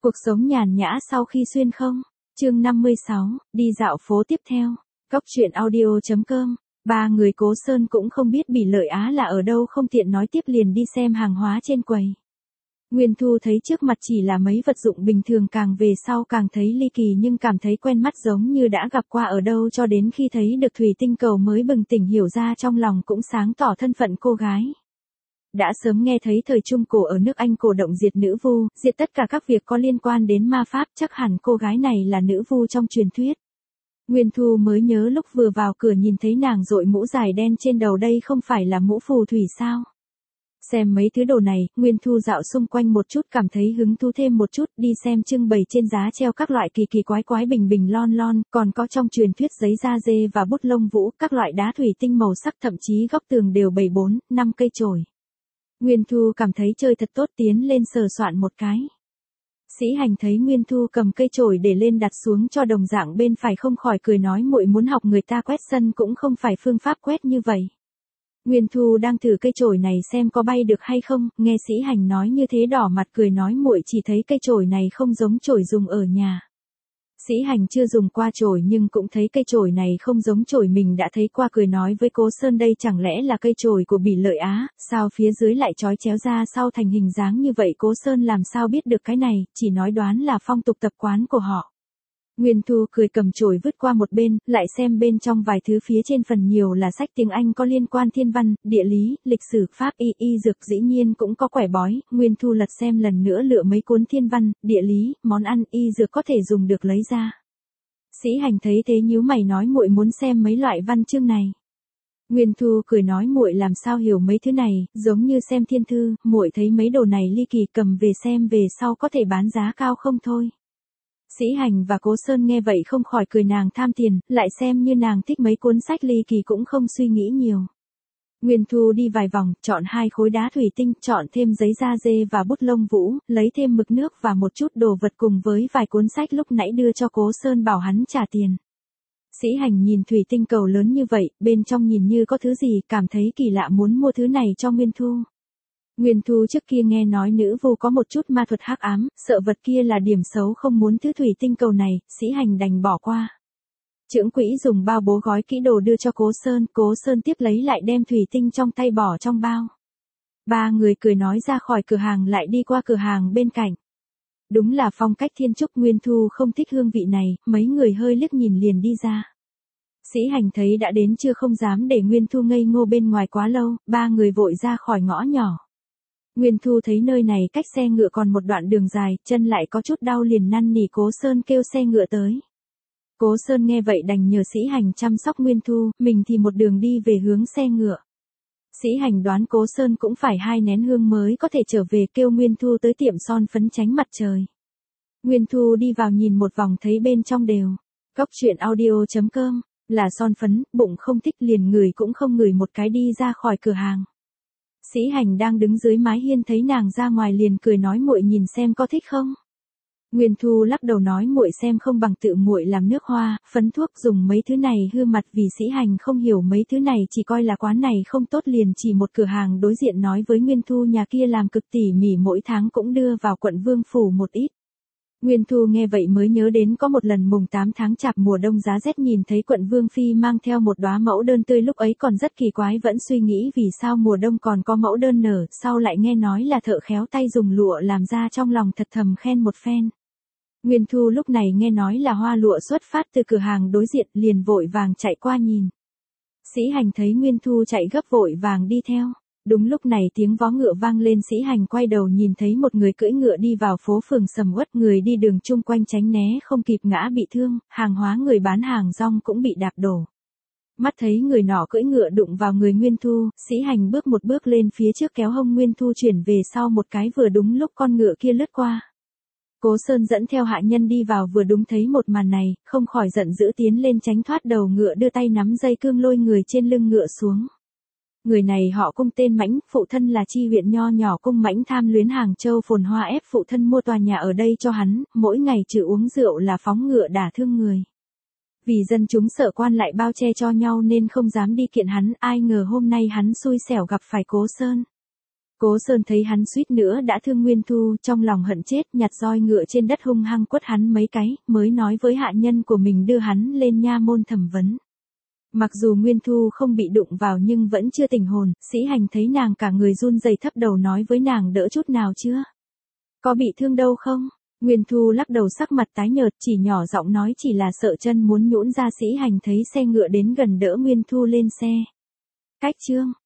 Cuộc sống nhàn nhã sau khi xuyên không? Chương 56, đi dạo phố tiếp theo. Cóc truyện audio.com. Ba người Cố Sơn cũng không biết Bỉ Lợi Á là ở đâu, không tiện nói tiếp liền đi xem hàng hóa trên quầy. Nguyên Thu thấy trước mặt chỉ là mấy vật dụng bình thường, càng về sau càng thấy ly kỳ nhưng cảm thấy quen mắt, giống như đã gặp qua ở đâu, cho đến khi thấy được thủy tinh cầu mới bừng tỉnh hiểu ra, trong lòng cũng sáng tỏ thân phận cô gái. Đã sớm nghe thấy thời Trung Cổ ở nước Anh cổ động diệt nữ vu, diệt tất cả các việc có liên quan đến ma pháp, chắc hẳn cô gái này là nữ vu trong truyền thuyết. Nguyên Thu mới nhớ lúc vừa vào cửa nhìn thấy nàng đội mũ dài đen trên đầu, đây không phải là mũ phù thủy sao? Xem mấy thứ đồ này, Nguyên Thu dạo xung quanh một chút cảm thấy hứng thú thêm một chút, đi xem trưng bày trên giá treo các loại kỳ kỳ quái quái bình bình lon lon, còn có trong truyền thuyết giấy da dê và bút lông vũ, các loại đá thủy tinh màu sắc, thậm chí góc tường đều bày 4-5 cây chổi. Nguyên Thu cảm thấy chơi thật tốt, tiến lên sờ soạn một cái. Sĩ Hành thấy Nguyên Thu cầm cây chổi để lên đặt xuống cho đồng dạng bên phải, không khỏi cười nói, muội muốn học người ta quét sân cũng không phải phương pháp quét như vậy. Nguyên Thu đang thử cây chổi này xem có bay được hay không, nghe Sĩ Hành nói như thế đỏ mặt cười nói, muội chỉ thấy cây chổi này không giống chổi dùng ở nhà. Sĩ Hành chưa dùng qua chổi nhưng cũng thấy cây chổi này không giống chổi mình đã thấy qua, cười nói với Cố Sơn, đây chẳng lẽ là cây chổi của Bỉ Lợi Á, sao phía dưới lại trói chéo ra sau thành hình dáng như vậy? Cố Sơn làm sao biết được cái này, chỉ nói đoán là phong tục tập quán của họ. Nguyên Thu cười cầm chổi vứt qua một bên, lại xem bên trong vài thứ, phía trên phần nhiều là sách tiếng Anh có liên quan thiên văn, địa lý, lịch sử, pháp y dược, dĩ nhiên cũng có quẻ bói. Nguyên Thu lật xem lần nữa, lựa mấy cuốn thiên văn, địa lý, món ăn, y dược có thể dùng được lấy ra. Sĩ Hành thấy thế nhíu mày nói, muội muốn xem mấy loại văn chương này. Nguyên Thu cười nói, muội làm sao hiểu mấy thứ này, giống như xem thiên thư, muội thấy mấy đồ này ly kỳ, cầm về xem về sau có thể bán giá cao không thôi. Sĩ Hành và Cố Sơn nghe vậy không khỏi cười, nàng tham tiền, lại xem như nàng thích mấy cuốn sách ly kỳ cũng không suy nghĩ nhiều. Nguyên Thu đi vài vòng, chọn 2 khối đá thủy tinh, chọn thêm giấy da dê và bút lông vũ, lấy thêm mực nước và một chút đồ vật cùng với vài cuốn sách lúc nãy đưa cho Cố Sơn bảo hắn trả tiền. Sĩ Hành nhìn thủy tinh cầu lớn như vậy, bên trong nhìn như có thứ gì, cảm thấy kỳ lạ muốn mua thứ này cho Nguyên Thu. Nguyên Thu trước kia nghe nói nữ vu có một chút ma thuật hắc ám, sợ vật kia là điểm xấu, không muốn thứ thủy tinh cầu này, Sĩ Hành đành bỏ qua. Trưởng quỹ dùng bao bố gói kỹ đồ đưa cho Cố Sơn tiếp lấy lại đem thủy tinh trong tay bỏ trong bao. Ba người cười nói ra khỏi cửa hàng, lại đi qua cửa hàng bên cạnh. Đúng là phong cách thiên trúc, Nguyên Thu không thích hương vị này, mấy người hơi liếc nhìn liền đi ra. Sĩ Hành thấy đã đến chưa không dám để Nguyên Thu ngây ngô bên ngoài quá lâu, ba người vội ra khỏi ngõ nhỏ. Nguyên Thu thấy nơi này cách xe ngựa còn một đoạn đường dài, chân lại có chút đau liền năn nỉ Cố Sơn kêu xe ngựa tới. Cố Sơn nghe vậy đành nhờ Sĩ Hành chăm sóc Nguyên Thu, mình thì một đường đi về hướng xe ngựa. Sĩ Hành đoán Cố Sơn cũng phải 2 nén hương mới có thể trở về, kêu Nguyên Thu tới tiệm son phấn tránh mặt trời. Nguyên Thu đi vào nhìn một vòng thấy bên trong đều. Cóc truyện audio.com, là son phấn, bụng không thích liền ngửi cũng không ngửi một cái đi ra khỏi cửa hàng. Sĩ Hành đang đứng dưới mái hiên thấy nàng ra ngoài liền cười nói, muội nhìn xem có thích không? Nguyên Thu lắc đầu nói, muội xem không bằng tự muội làm nước hoa, phấn thuốc, dùng mấy thứ này hư mặt. Vì Sĩ Hành không hiểu mấy thứ này, chỉ coi là quán này không tốt liền chỉ một cửa hàng đối diện nói với Nguyên Thu, nhà kia làm cực tỉ mỉ, mỗi tháng cũng đưa vào quận Vương Phủ một ít. Nguyên Thu nghe vậy mới nhớ đến có một lần mùng 8 tháng Chạp mùa đông giá rét nhìn thấy quận Vương Phi mang theo một đóa mẫu đơn tươi, lúc ấy còn rất kỳ quái, vẫn suy nghĩ vì sao mùa đông còn có mẫu đơn nở, sau lại nghe nói là thợ khéo tay dùng lụa làm ra, trong lòng thật thầm khen một phen. Nguyên Thu lúc này nghe nói là hoa lụa xuất phát từ cửa hàng đối diện liền vội vàng chạy qua nhìn. Sĩ Hành thấy Nguyên Thu chạy gấp vội vàng đi theo. Đúng lúc này tiếng vó ngựa vang lên, Sĩ Hành quay đầu nhìn thấy một người cưỡi ngựa đi vào phố phường sầm uất, người đi đường chung quanh tránh né không kịp ngã bị thương, hàng hóa người bán hàng rong cũng bị đạp đổ. Mắt thấy người nọ cưỡi ngựa đụng vào người Nguyên Thu, Sĩ Hành bước một bước lên phía trước kéo hông Nguyên Thu chuyển về sau một cái, vừa đúng lúc con ngựa kia lướt qua. Cố Sơn dẫn theo hạ nhân đi vào vừa đúng thấy một màn này, không khỏi giận dữ tiến lên tránh thoát đầu ngựa, đưa tay nắm dây cương lôi người trên lưng ngựa xuống. Người này họ Cung tên Mãnh, phụ thân là Chi huyện nho nhỏ Cung Mãnh tham luyến Hàng Châu phồn hoa, ép phụ thân mua tòa nhà ở đây cho hắn, mỗi ngày trừ uống rượu là phóng ngựa đả thương người. Vì dân chúng sợ quan lại bao che cho nhau nên không dám đi kiện hắn, ai ngờ hôm nay hắn xui xẻo gặp phải Cố Sơn. Cố Sơn thấy hắn suýt nữa đã thương Nguyên Thu, trong lòng hận chết, nhặt roi ngựa trên đất hung hăng quất hắn mấy cái, mới nói với hạ nhân của mình đưa hắn lên nha môn thẩm vấn. Mặc dù Nguyên Thu không bị đụng vào nhưng vẫn chưa tỉnh hồn, Sĩ Hành thấy nàng cả người run rẩy thấp đầu nói với nàng đỡ chút nào chưa? Có bị thương đâu không? Nguyên Thu lắc đầu sắc mặt tái nhợt, chỉ nhỏ giọng nói chỉ là sợ chân muốn nhũn ra. Sĩ Hành thấy xe ngựa đến gần đỡ Nguyên Thu lên xe. Cách chương